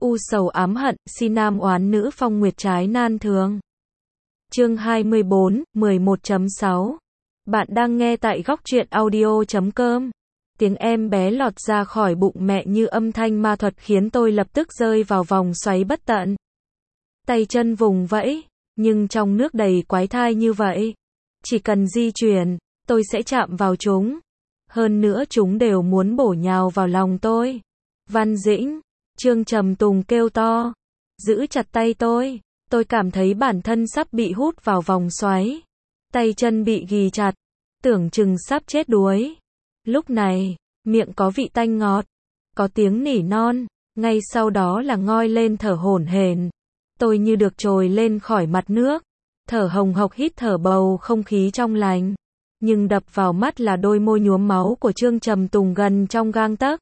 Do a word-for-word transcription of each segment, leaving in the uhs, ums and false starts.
U sầu ám hận, si nam oán nữ phong nguyệt trái nan thường. Chương hai mươi bốn, mười một chấm sáu. Bạn đang nghe tại góc truyện audio chấm com. Tiếng em bé lọt ra khỏi bụng mẹ như âm thanh ma thuật khiến tôi lập tức rơi vào vòng xoáy bất tận. Tay chân vùng vẫy, nhưng trong nước đầy quái thai như vậy, chỉ cần di chuyển, tôi sẽ chạm vào chúng. Hơn nữa chúng đều muốn bổ nhào vào lòng tôi. Văn Dĩnh, Trương Trầm Tùng kêu to, giữ chặt tay tôi. Tôi cảm thấy bản thân sắp bị hút vào vòng xoáy. Tay chân bị ghì chặt, tưởng chừng sắp chết đuối. Lúc này, miệng có vị tanh ngọt, có tiếng nỉ non, ngay sau đó là ngoi lên thở hổn hển. Tôi như được trồi lên khỏi mặt nước, thở hồng hộc hít thở bầu không khí trong lành. Nhưng đập vào mắt là đôi môi nhuốm máu của Trương Trầm Tùng gần trong gang tấc.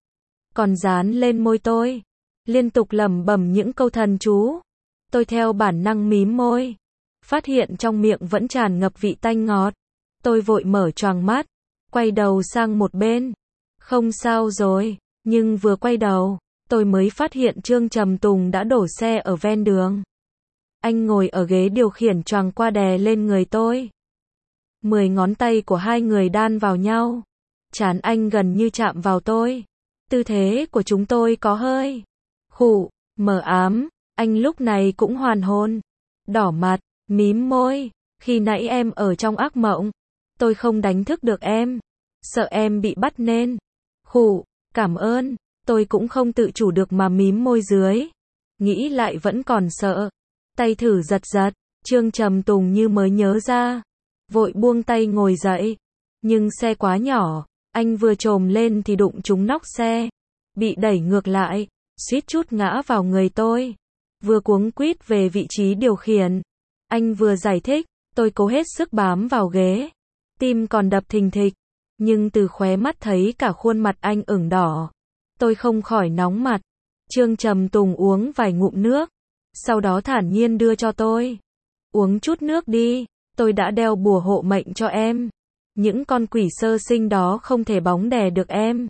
Còn dán lên môi tôi, liên tục lẩm bẩm những câu thần chú. Tôi theo bản năng mím môi, phát hiện trong miệng vẫn tràn ngập vị tanh ngọt. Tôi vội mở choàng mắt, quay đầu sang một bên. Không sao rồi, nhưng vừa quay đầu, tôi mới phát hiện Trương Trầm Tùng đã đổ xe ở ven đường. Anh ngồi ở ghế điều khiển choàng qua đè lên người tôi. Mười ngón tay của hai người đan vào nhau. Trán anh gần như chạm vào tôi. Tư thế của chúng tôi có hơi khụ, mờ ám. Anh lúc này cũng hoàn hồn, đỏ mặt, mím môi. Khi nãy em ở trong ác mộng, tôi không đánh thức được em, sợ em bị bắt nên khụ, cảm ơn. Tôi cũng không tự chủ được mà mím môi dưới. Nghĩ lại vẫn còn sợ. Tay thử giật giật, Trương Trầm Tùng như mới nhớ ra, vội buông tay ngồi dậy. Nhưng xe quá nhỏ, anh vừa chồm lên thì đụng trúng nóc xe, bị đẩy ngược lại, suýt chút ngã vào người tôi. Vừa cuống quýt về vị trí điều khiển, anh vừa giải thích, tôi cố hết sức bám vào ghế, tim còn đập thình thịch, nhưng từ khóe mắt thấy cả khuôn mặt anh ửng đỏ. Tôi không khỏi nóng mặt. Trương Trầm Tùng uống vài ngụm nước, sau đó thản nhiên đưa cho tôi. Uống chút nước đi, tôi đã đeo bùa hộ mệnh cho em. Những con quỷ sơ sinh đó không thể bóng đè được em.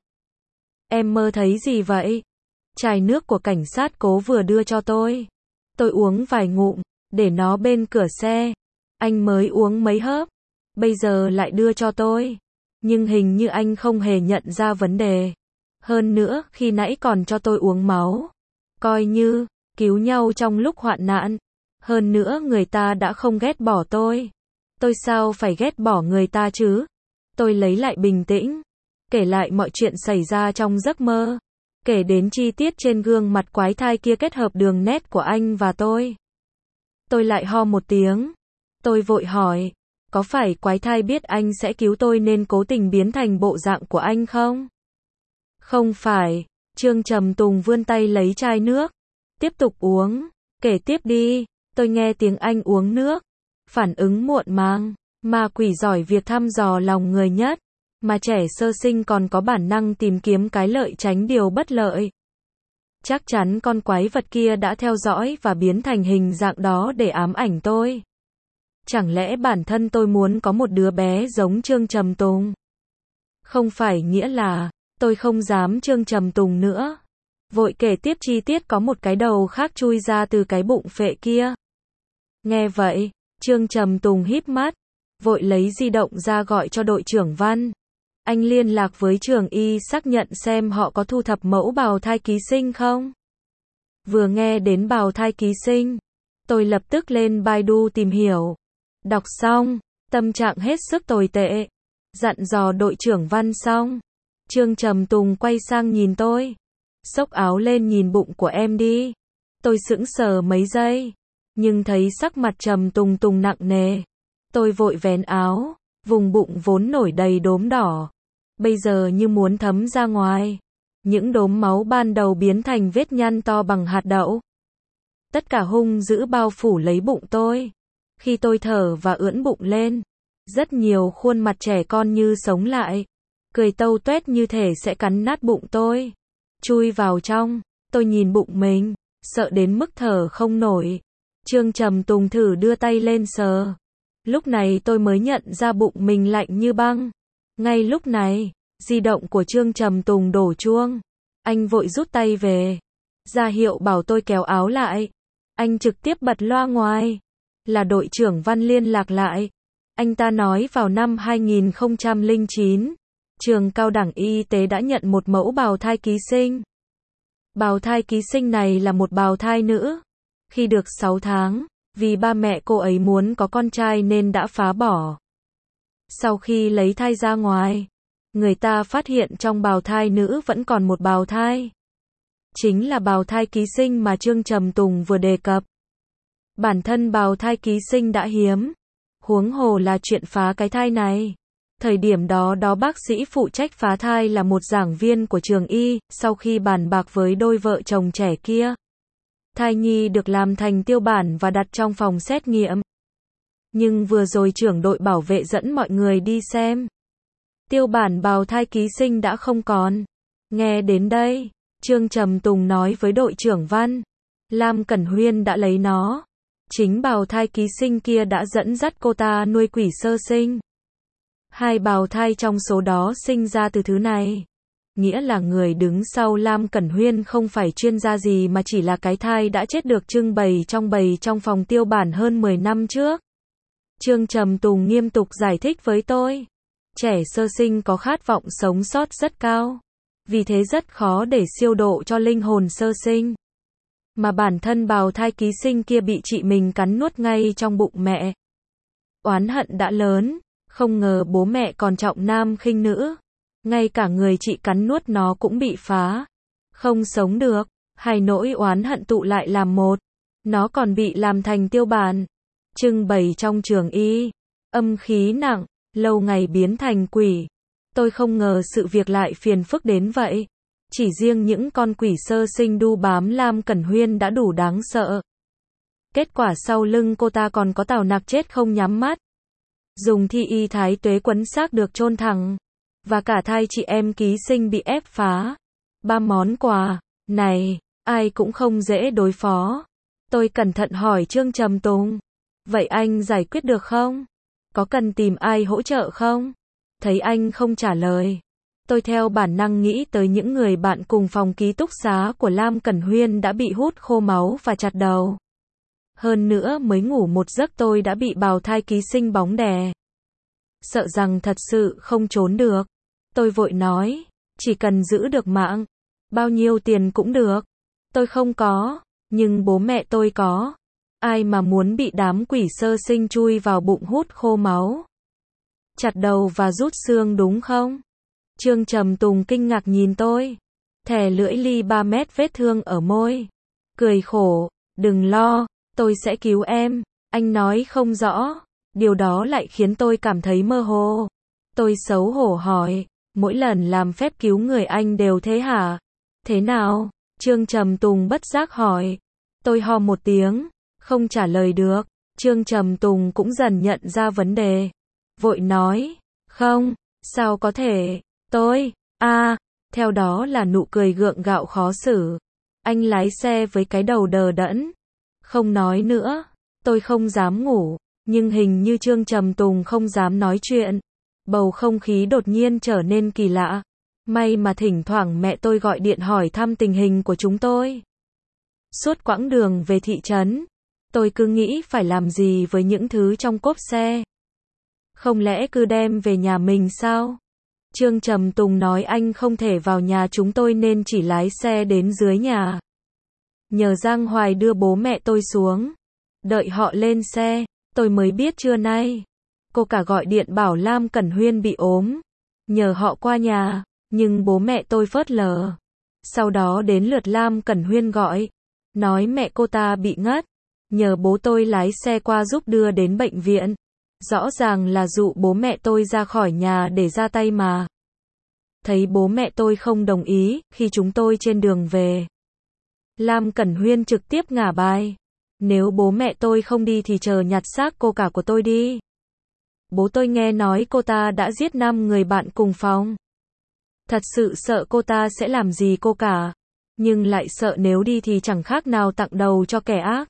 Em mơ thấy gì vậy? Chai nước của cảnh sát cố vừa đưa cho tôi. Tôi uống vài ngụm, để nó bên cửa xe. Anh mới uống mấy hớp, bây giờ lại đưa cho tôi. Nhưng hình như anh không hề nhận ra vấn đề. Hơn nữa, khi nãy còn cho tôi uống máu. Coi như cứu nhau trong lúc hoạn nạn. Hơn nữa người ta đã không ghét bỏ tôi. Tôi sao phải ghét bỏ người ta chứ? Tôi lấy lại bình tĩnh, kể lại mọi chuyện xảy ra trong giấc mơ. Kể đến chi tiết trên gương mặt quái thai kia kết hợp đường nét của anh và tôi. Tôi lại ho một tiếng. Tôi vội hỏi, có phải quái thai biết anh sẽ cứu tôi nên cố tình biến thành bộ dạng của anh không? Không phải. Trương Trầm Tùng vươn tay lấy chai nước, tiếp tục uống. Kể tiếp đi. Tôi nghe tiếng anh uống nước, phản ứng muộn màng. Ma quỷ giỏi việc thăm dò lòng người nhất, mà trẻ sơ sinh còn có bản năng tìm kiếm cái lợi tránh điều bất lợi. Chắc chắn con quái vật kia đã theo dõi và biến thành hình dạng đó để ám ảnh tôi. Chẳng lẽ bản thân tôi muốn có một đứa bé giống Trương Trầm Tùng? Không phải nghĩa là tôi không dám Trương Trầm Tùng nữa. Vội kể tiếp chi tiết có một cái đầu khác chui ra từ cái bụng phệ kia. Nghe vậy, Trương Trầm Tùng híp mắt, vội lấy di động ra gọi cho đội trưởng Văn. Anh liên lạc với trường y xác nhận xem họ có thu thập mẫu bào thai ký sinh không. Vừa nghe đến bào thai ký sinh, tôi lập tức lên Baidu tìm hiểu. Đọc xong, tâm trạng hết sức tồi tệ. Dặn dò đội trưởng Văn xong, Trương Trầm Tùng quay sang nhìn tôi. Xốc áo lên nhìn bụng của em đi. Tôi sững sờ mấy giây, nhưng thấy sắc mặt Trầm Tùng Tùng nặng nề. Tôi vội vén áo, vùng bụng vốn nổi đầy đốm đỏ, bây giờ như muốn thấm ra ngoài. Những đốm máu ban đầu biến thành vết nhăn to bằng hạt đậu. Tất cả hung dữ bao phủ lấy bụng tôi. Khi tôi thở và ưỡn bụng lên, rất nhiều khuôn mặt trẻ con như sống lại, cười tâu tuét như thể sẽ cắn nát bụng tôi. Chui vào trong, tôi nhìn bụng mình, sợ đến mức thở không nổi. Trương Trầm Tùng thử đưa tay lên sờ. Lúc này tôi mới nhận ra bụng mình lạnh như băng. Ngay lúc này, di động của Trương Trầm Tùng đổ chuông. Anh vội rút tay về. ra hiệu bảo tôi kéo áo lại. Anh trực tiếp bật loa ngoài. Là đội trưởng Văn liên lạc lại. Anh ta nói vào năm hai nghìn không trăm lẻ chín, trường cao đẳng y tế đã nhận một mẫu bào thai ký sinh. Bào thai ký sinh này là một bào thai nữ. Khi được sáu tháng, vì ba mẹ cô ấy muốn có con trai nên đã phá bỏ. Sau khi lấy thai ra ngoài, người ta phát hiện trong bào thai nữ vẫn còn một bào thai. Chính là bào thai ký sinh mà Trương Trầm Tùng vừa đề cập. Bản thân bào thai ký sinh đã hiếm, huống hồ là chuyện phá cái thai này. Thời điểm đó đó bác sĩ phụ trách phá thai là một giảng viên của trường y, sau khi bàn bạc với đôi vợ chồng trẻ kia. Thai nhi được làm thành tiêu bản và đặt trong phòng xét nghiệm. Nhưng vừa rồi trưởng đội bảo vệ dẫn mọi người đi xem. Tiêu bản bào thai ký sinh đã không còn. Nghe đến đây, Trương Trầm Tùng nói với đội trưởng Văn. Lam Cẩn Huyên đã lấy nó. Chính bào thai ký sinh kia đã dẫn dắt cô ta nuôi quỷ sơ sinh. Hai bào thai trong số đó sinh ra từ thứ này. Nghĩa là người đứng sau Lam Cẩn Huyên không phải chuyên gia gì mà chỉ là cái thai đã chết được trưng bày trong bày trong phòng tiêu bản hơn mười năm trước. Trương Trầm Tùng nghiêm túc giải thích với tôi. Trẻ sơ sinh có khát vọng sống sót rất cao. Vì thế rất khó để siêu độ cho linh hồn sơ sinh. Mà bản thân bào thai ký sinh kia bị chị mình cắn nuốt ngay trong bụng mẹ. Oán hận đã lớn, không ngờ bố mẹ còn trọng nam khinh nữ. Ngay cả người chị cắn nuốt nó cũng bị phá. Không sống được, hai nỗi oán hận tụ lại làm một. Nó còn bị làm thành tiêu bản. Trưng bày trong trường y. Âm khí nặng, lâu ngày biến thành quỷ. Tôi không ngờ sự việc lại phiền phức đến vậy. Chỉ riêng những con quỷ sơ sinh đu bám Lam Cẩn Huyên đã đủ đáng sợ. Kết quả sau lưng cô ta còn có tào nặc chết không nhắm mắt. Dùng thi y thái tuế quấn xác được chôn thẳng. Và cả thai chị em ký sinh bị ép phá. Ba món quà, này, ai cũng không dễ đối phó. Tôi cẩn thận hỏi Trương Trầm Tùng. Vậy anh giải quyết được không? Có cần tìm ai hỗ trợ không? Thấy anh không trả lời. Tôi theo bản năng nghĩ tới những người bạn cùng phòng ký túc xá của Lam Cẩn Huyên đã bị hút khô máu và chặt đầu. Hơn nữa mới ngủ một giấc tôi đã bị bào thai ký sinh bóng đè. Sợ rằng thật sự không trốn được. Tôi vội nói, chỉ cần giữ được mạng, bao nhiêu tiền cũng được. Tôi không có, nhưng bố mẹ tôi có. Ai mà muốn bị đám quỷ sơ sinh chui vào bụng hút khô máu, chặt đầu và rút xương đúng không? Trương Trầm Tùng kinh ngạc nhìn tôi. Thè lưỡi ly ba mét vết thương ở môi. Cười khổ, đừng lo, tôi sẽ cứu em. Anh nói không rõ. Điều đó lại khiến tôi cảm thấy mơ hồ. Tôi xấu hổ hỏi, mỗi lần làm phép cứu người anh đều thế hả? Thế nào? Trương Trầm Tùng bất giác hỏi. Tôi ho một tiếng, không trả lời được. Trương Trầm Tùng cũng dần nhận ra vấn đề. Vội nói, không, sao có thể, tôi, a à, theo đó là nụ cười gượng gạo khó xử. Anh lái xe với cái đầu đờ đẫn. Không nói nữa, tôi không dám ngủ, nhưng hình như Trương Trầm Tùng không dám nói chuyện. Bầu không khí đột nhiên trở nên kỳ lạ. May mà thỉnh thoảng mẹ tôi gọi điện hỏi thăm tình hình của chúng tôi. Suốt quãng đường về thị trấn, tôi cứ nghĩ phải làm gì với những thứ trong cốp xe. Không lẽ cứ đem về nhà mình sao? Trương Trầm Tùng nói anh không thể vào nhà chúng tôi nên chỉ lái xe đến dưới nhà. Nhờ Giang Hoài đưa bố mẹ tôi xuống. Đợi họ lên xe, tôi mới biết trưa nay. Cô cả gọi điện bảo Lam Cẩn Huyên bị ốm. Nhờ họ qua nhà, nhưng bố mẹ tôi phớt lờ. Sau đó đến lượt Lam Cẩn Huyên gọi. Nói mẹ cô ta bị ngất. Nhờ bố tôi lái xe qua giúp đưa đến bệnh viện. Rõ ràng là dụ bố mẹ tôi ra khỏi nhà để ra tay mà. Thấy bố mẹ tôi không đồng ý, khi chúng tôi trên đường về. Lam Cẩn Huyên trực tiếp ngả bài. Nếu bố mẹ tôi không đi thì chờ nhặt xác cô cả của tôi đi. Bố tôi nghe nói cô ta đã giết năm người bạn cùng phòng. Thật sự sợ cô ta sẽ làm gì cô cả. Nhưng lại sợ nếu đi thì chẳng khác nào tặng đầu cho kẻ ác.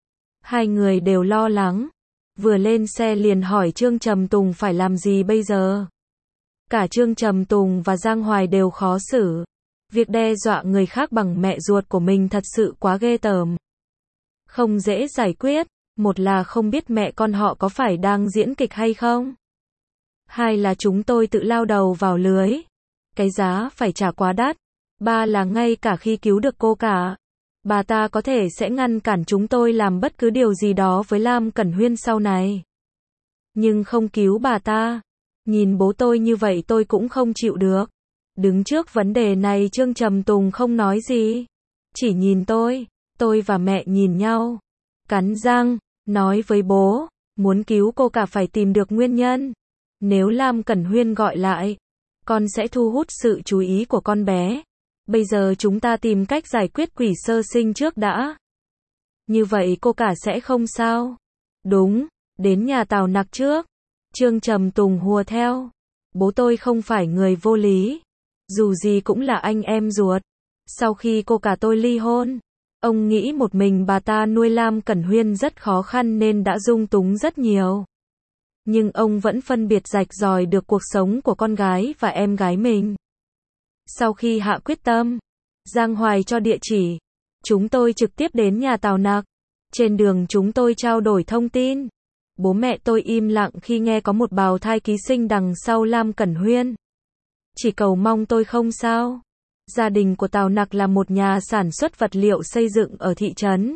Hai người đều lo lắng. Vừa lên xe liền hỏi Trương Trầm Tùng phải làm gì bây giờ. Cả Trương Trầm Tùng và Giang Hoài đều khó xử. Việc đe dọa người khác bằng mẹ ruột của mình thật sự quá ghê tởm. Không dễ giải quyết, một là không biết mẹ con họ có phải đang diễn kịch hay không. Hai là chúng tôi tự lao đầu vào lưới. Cái giá phải trả quá đắt. Ba là ngay cả khi cứu được cô cả, bà ta có thể sẽ ngăn cản chúng tôi làm bất cứ điều gì đó với Lam Cẩn Huyên sau này. Nhưng không cứu bà ta. Nhìn bố tôi như vậy tôi cũng không chịu được. Đứng trước vấn đề này Trương Trầm Tùng không nói gì. Chỉ nhìn tôi. Tôi và mẹ nhìn nhau. Cắn răng, nói với bố, muốn cứu cô cả phải tìm được nguyên nhân. Nếu Lam Cẩn Huyên gọi lại, con sẽ thu hút sự chú ý của con bé. Bây giờ chúng ta tìm cách giải quyết quỷ sơ sinh trước đã. Như vậy cô cả sẽ không sao. Đúng, đến nhà Tào Nặc trước. Trương Trầm Tùng hùa theo. Bố tôi không phải người vô lý. Dù gì cũng là anh em ruột. Sau khi cô cả tôi ly hôn, ông nghĩ một mình bà ta nuôi Lam Cẩn Huyên rất khó khăn nên đã dung túng rất nhiều. Nhưng ông vẫn phân biệt rạch ròi được cuộc sống của con gái và em gái mình. Sau khi hạ quyết tâm, Giang Hoài cho địa chỉ, chúng tôi trực tiếp đến nhà Tào Nặc. Trên đường chúng tôi trao đổi thông tin. Bố mẹ tôi im lặng khi nghe có một bào thai ký sinh đằng sau Lam Cẩn Huyên. Chỉ cầu mong tôi không sao. Gia đình của Tào Nặc là một nhà sản xuất vật liệu xây dựng ở thị trấn.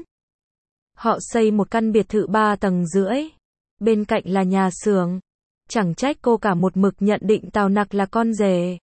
Họ xây một căn biệt thự ba tầng rưỡi. Bên cạnh là nhà xưởng. Chẳng trách cô cả một mực nhận định Tào Nặc là con rể.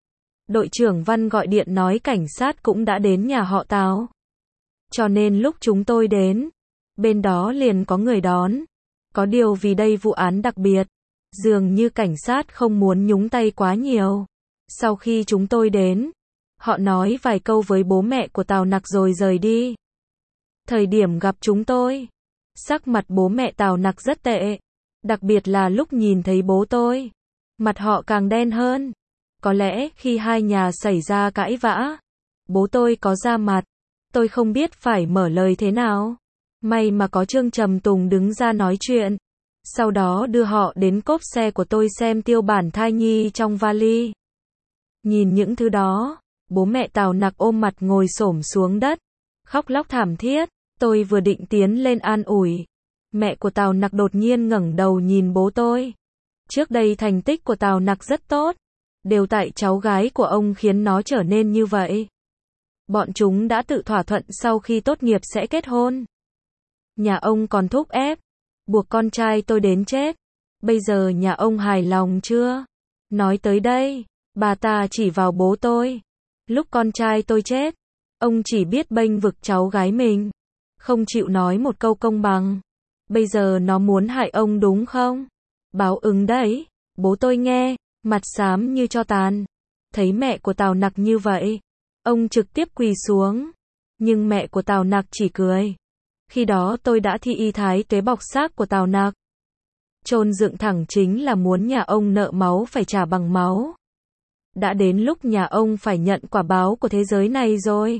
Đội trưởng Văn gọi điện nói cảnh sát cũng đã đến nhà họ Tào. Cho nên lúc chúng tôi đến, bên đó liền có người đón. Có điều vì đây vụ án đặc biệt, dường như cảnh sát không muốn nhúng tay quá nhiều. Sau khi chúng tôi đến, họ nói vài câu với bố mẹ của Tào Nặc rồi rời đi. Thời điểm gặp chúng tôi, sắc mặt bố mẹ Tào Nặc rất tệ. Đặc biệt là lúc nhìn thấy bố tôi, mặt họ càng đen hơn. Có lẽ khi hai nhà xảy ra cãi vã, bố tôi có ra mặt. Tôi không biết phải mở lời thế nào. May mà có Trương Trầm Tùng đứng ra nói chuyện. Sau đó đưa họ đến cốp xe của tôi xem tiêu bản thai nhi trong vali. Nhìn những thứ đó, bố mẹ Tào Nặc ôm mặt ngồi xổm xuống đất, khóc lóc thảm thiết. Tôi vừa định tiến lên an ủi, mẹ của Tào Nặc đột nhiên ngẩng đầu nhìn bố tôi. Trước đây thành tích của Tào Nặc rất tốt, đều tại cháu gái của ông khiến nó trở nên như vậy. Bọn chúng đã tự thỏa thuận sau khi tốt nghiệp sẽ kết hôn. Nhà ông còn thúc ép, buộc con trai tôi đến chết. Bây giờ nhà ông hài lòng chưa? Nói tới đây, bà ta chỉ vào bố tôi. Lúc con trai tôi chết, ông chỉ biết bênh vực cháu gái mình, không chịu nói một câu công bằng. Bây giờ nó muốn hại ông đúng không? Báo ứng đấy. Bố tôi nghe, mặt xám như tro tàn. Thấy mẹ của Tào Nặc như vậy, ông trực tiếp quỳ xuống. Nhưng mẹ của Tào Nặc chỉ cười. Khi đó tôi đã thi y thái tuế bọc xác của Tào Nặc. Chôn dựng thẳng chính là muốn nhà ông nợ máu phải trả bằng máu. Đã đến lúc nhà ông phải nhận quả báo của thế giới này rồi.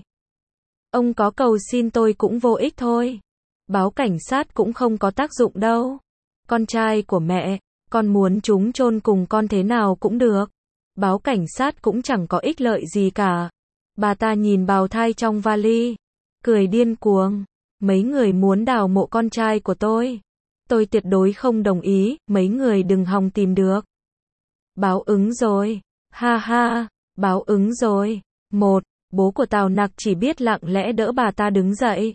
Ông có cầu xin tôi cũng vô ích thôi. Báo cảnh sát cũng không có tác dụng đâu. Con trai của mẹ, con muốn chúng chôn cùng con thế nào cũng được. Báo cảnh sát cũng chẳng có ích lợi gì cả. Bà ta nhìn bào thai trong vali, cười điên cuồng. Mấy người muốn đào mộ con trai của tôi. Tôi tuyệt đối không đồng ý, mấy người đừng hòng tìm được. Báo ứng rồi. Ha ha, báo ứng rồi. Một, bố của Tào Nặc chỉ biết lặng lẽ đỡ bà ta đứng dậy.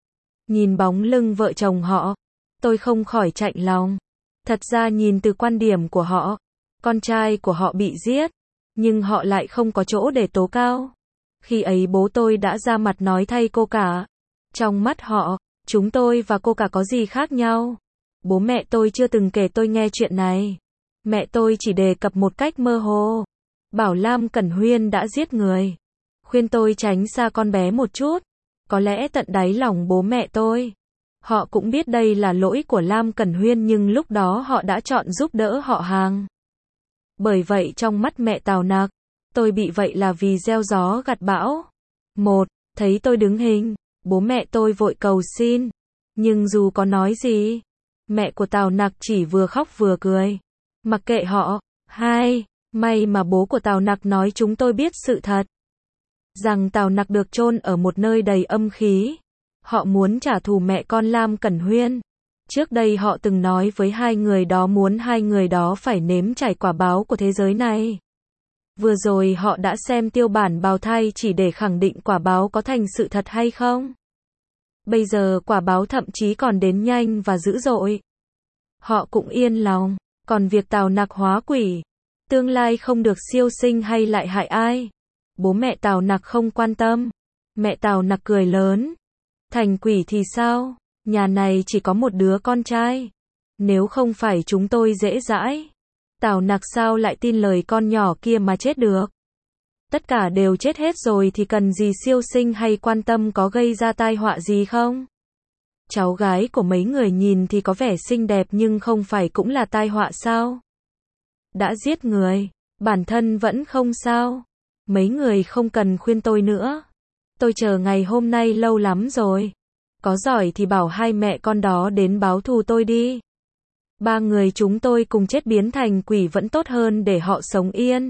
Nhìn bóng lưng vợ chồng họ, tôi không khỏi chạnh lòng. Thật ra nhìn từ quan điểm của họ, con trai của họ bị giết, nhưng họ lại không có chỗ để tố cáo. Khi ấy bố tôi đã ra mặt nói thay cô cả. Trong mắt họ, chúng tôi và cô cả có gì khác nhau. Bố mẹ tôi chưa từng kể tôi nghe chuyện này. Mẹ tôi chỉ đề cập một cách mơ hồ. Bảo Lam Cẩn Huyên đã giết người. Khuyên tôi tránh xa con bé một chút. Có lẽ tận đáy lòng bố mẹ tôi, họ cũng biết đây là lỗi của Lam Cẩn Huyên nhưng lúc đó họ đã chọn giúp đỡ họ hàng. Bởi vậy trong mắt mẹ Tào Nặc, tôi bị vậy là vì gieo gió gặt bão. Một, thấy tôi đứng hình, bố mẹ tôi vội cầu xin. Nhưng dù có nói gì, mẹ của Tào Nặc chỉ vừa khóc vừa cười. Mặc kệ họ. Hai, may mà bố của Tào Nặc nói chúng tôi biết sự thật. rằng Tào Nặc được chôn ở một nơi đầy âm khí. Họ muốn trả thù mẹ con Lam Cẩn Huyên. Trước đây họ từng nói với hai người đó muốn hai người đó phải nếm trải quả báo của thế giới này. Vừa rồi họ đã xem tiêu bản bào thai chỉ để khẳng định quả báo có thành sự thật hay không. Bây giờ quả báo thậm chí còn đến nhanh và dữ dội. Họ cũng yên lòng. Còn việc Tào Nặc hóa quỷ, tương lai không được siêu sinh hay lại hại ai, bố mẹ Tào Nặc không quan tâm. Mẹ Tào Nặc cười lớn. Thành quỷ thì sao? Nhà này chỉ có một đứa con trai. Nếu không phải chúng tôi dễ dãi, Tào Nặc sao lại tin lời con nhỏ kia mà chết được? Tất cả đều chết hết rồi thì cần gì siêu sinh hay quan tâm có gây ra tai họa gì không? Cháu gái của mấy người nhìn thì có vẻ xinh đẹp nhưng không phải cũng là tai họa sao? Đã giết người, bản thân vẫn không sao. Mấy người không cần khuyên tôi nữa. Tôi chờ ngày hôm nay lâu lắm rồi. Có giỏi thì bảo hai mẹ con đó đến báo thù tôi đi. Ba người chúng tôi cùng chết biến thành quỷ vẫn tốt hơn để họ sống yên.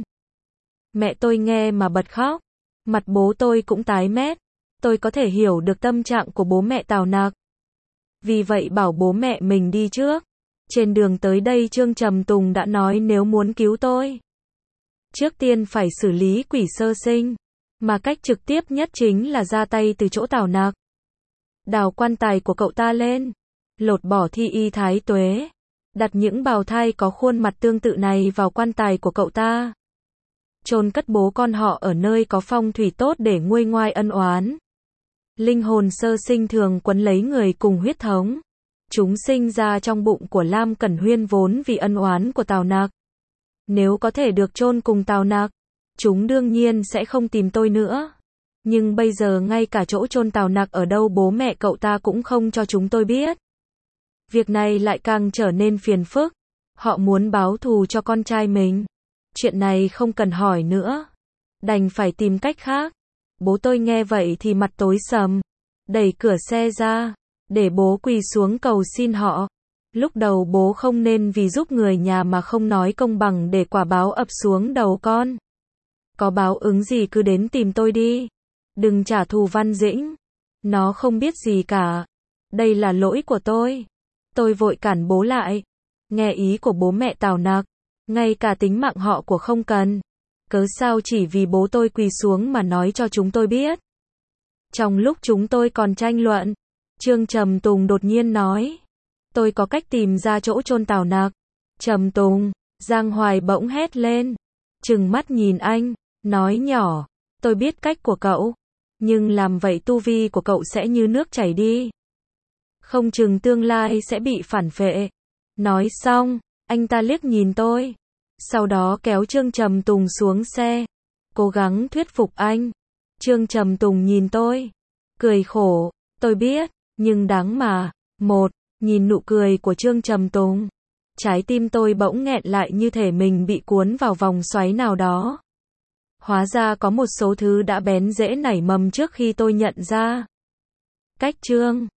Mẹ tôi nghe mà bật khóc. Mặt bố tôi cũng tái mét. Tôi có thể hiểu được tâm trạng của bố mẹ Tào Nặc. Vì vậy bảo bố mẹ mình đi trước. Trên đường tới đây Trương Trầm Tùng đã nói nếu muốn cứu tôi, trước tiên phải xử lý quỷ sơ sinh. Mà cách trực tiếp nhất chính là ra tay từ chỗ Tào Nặc. Đào quan tài của cậu ta lên. Lột bỏ thi y thái tuế. Đặt những bào thai có khuôn mặt tương tự này vào quan tài của cậu ta. Chôn cất bố con họ ở nơi có phong thủy tốt để nguôi ngoai ân oán. Linh hồn sơ sinh thường quấn lấy người cùng huyết thống. Chúng sinh ra trong bụng của Lam Cẩn Huyên vốn vì ân oán của Tào Nặc. Nếu có thể được chôn cùng Tào Nặc, chúng đương nhiên sẽ không tìm tôi nữa. Nhưng bây giờ ngay cả chỗ chôn Tào Nặc ở đâu bố mẹ cậu ta cũng không cho chúng tôi biết. Việc này lại càng trở nên phiền phức. Họ muốn báo thù cho con trai mình. Chuyện này không cần hỏi nữa. Đành phải tìm cách khác. Bố tôi nghe vậy thì mặt tối sầm. Đẩy cửa xe ra. Để bố quỳ xuống cầu xin họ. Lúc đầu bố không nên vì giúp người nhà mà không nói công bằng để quả báo ập xuống đầu con. Có báo ứng gì cứ đến tìm tôi đi. Đừng trả thù Văn Dĩnh. Nó không biết gì cả. Đây là lỗi của tôi. Tôi vội cản bố lại. Nghe ý của bố mẹ Tào Nặc. Ngay cả tính mạng họ của không cần. Cớ sao chỉ vì bố tôi quỳ xuống mà nói cho chúng tôi biết. Trong lúc chúng tôi còn tranh luận, Trương Trầm Tùng đột nhiên nói. Tôi có cách tìm ra chỗ chôn Tào Nặc. Trầm Tùng, Giang Hoài bỗng hét lên. Trừng mắt nhìn anh, nói nhỏ. Tôi biết cách của cậu. Nhưng làm vậy tu vi của cậu sẽ như nước chảy đi. Không chừng tương lai sẽ bị phản phệ. Nói xong, anh ta liếc nhìn tôi. Sau đó kéo Trương Trầm Tùng xuống xe. Cố gắng thuyết phục anh. Trương Trầm Tùng nhìn tôi. Cười khổ. Tôi biết, nhưng đáng mà. Một, nhìn nụ cười của Trương Trầm Tùng. Trái tim tôi bỗng nghẹn lại như thể mình bị cuốn vào vòng xoáy nào đó. Hóa ra có một số thứ đã bén rễ nảy mầm trước khi tôi nhận ra. Cách Trương